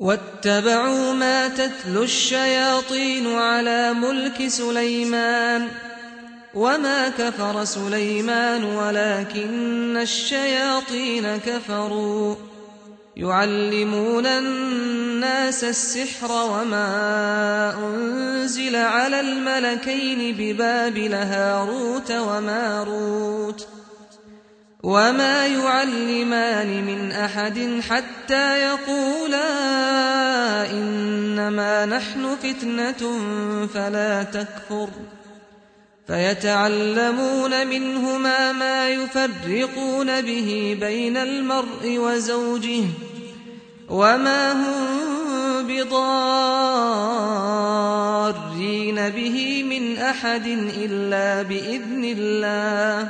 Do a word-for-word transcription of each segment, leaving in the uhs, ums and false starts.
واتبعوا ما تتلو الشياطين على ملك سليمان وما كفر سليمان ولكن الشياطين كفروا يعلمون الناس السحر وما أنزل على الملكين ببابل هاروت وماروت وما يعلمان من أحد حتى يقولا إنما نحن فتنة فلا تكفر فيتعلمون منهما ما يفرقون به بين المرء وزوجه وما هم بضارين به من أحد إلا بإذن الله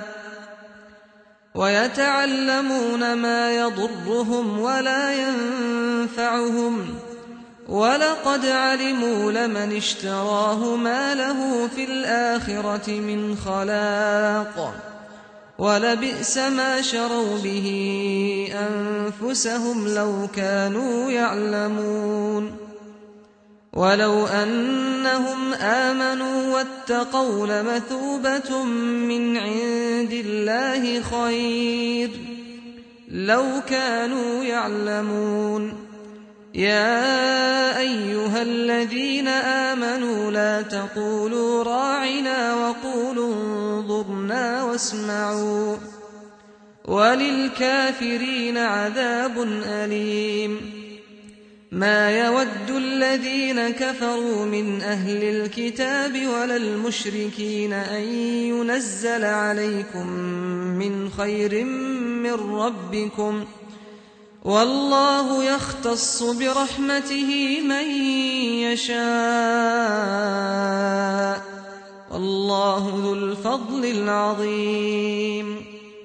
ويتعلمون ما يضرهم ولا ينفعهم ولقد علموا لمن اشتراه ما له في الآخرة من خلاق ولبئس ما شروا به أنفسهم لو كانوا يعلمون ولو أنهم آمنوا واتقوا لمثوبة من عند الله خير لو كانوا يعلمون يا أيها الذين آمنوا لا تقولوا راعنا وقولوا انظرنا واسمعوا وللكافرين عذاب أليم ما يود الذين كفروا من أهل الكتاب ولا المشركين أن ينزل عليكم من خير من ربكم والله يختص برحمته من يشاء والله ذو الفضل العظيم